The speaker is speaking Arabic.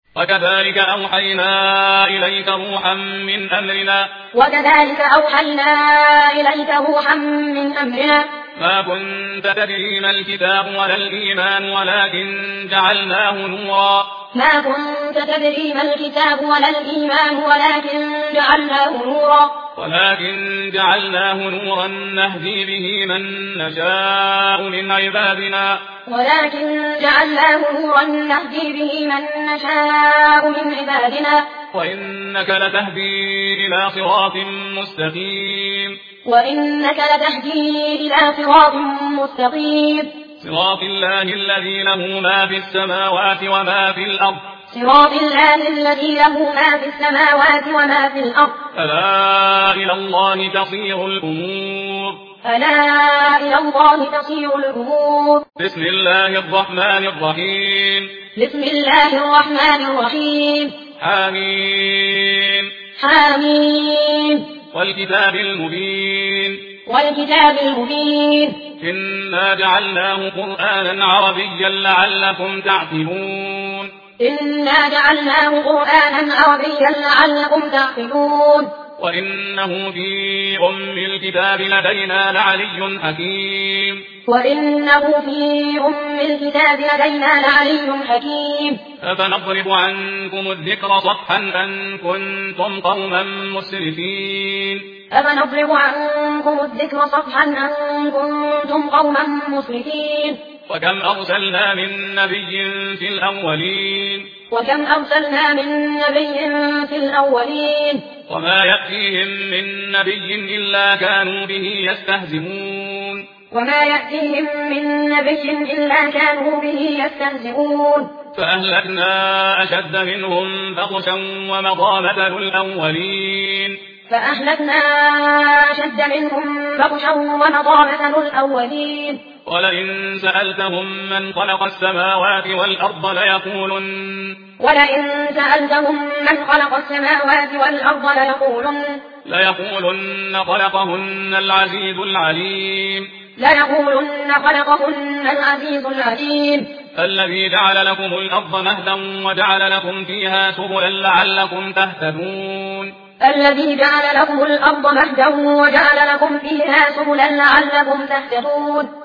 وكذلك أوحينا إليك روحا من أمرنا ما كنت تدري ما الكتاب ولا الإيمان ولكن جعلناه نورا نهدي به من نشاء من عبادنا وإنك لتهدي إلى صراط مستقيم صراط الله الذي له ما في السماوات وما في الأرض ألا إلى الله تصير الأمور بسم الله الرحمن الرحيم حميم والكتاب المبين إنا جعلناه قرآنا عربيا لعلكم تعقلون وإنه في أم الكتاب لدينا لعلي حكيم أفنضرب عنكم الذكر صفحا أن كنتم قوما مسرفين وكم أرسلنا من نبي في الأولين وما يأتيهم من نبي إلا كانوا به يستهزئون فأهلكنا أشد منهم بطشا ومضى مثل الأولين ولئن سألتهم من خلق السماوات والأرض ليقولن خلقهن العزيز العليم الذي جعل لكم الأرض مهدا وجعل لكم فيها سبلا لعلكم تهتدون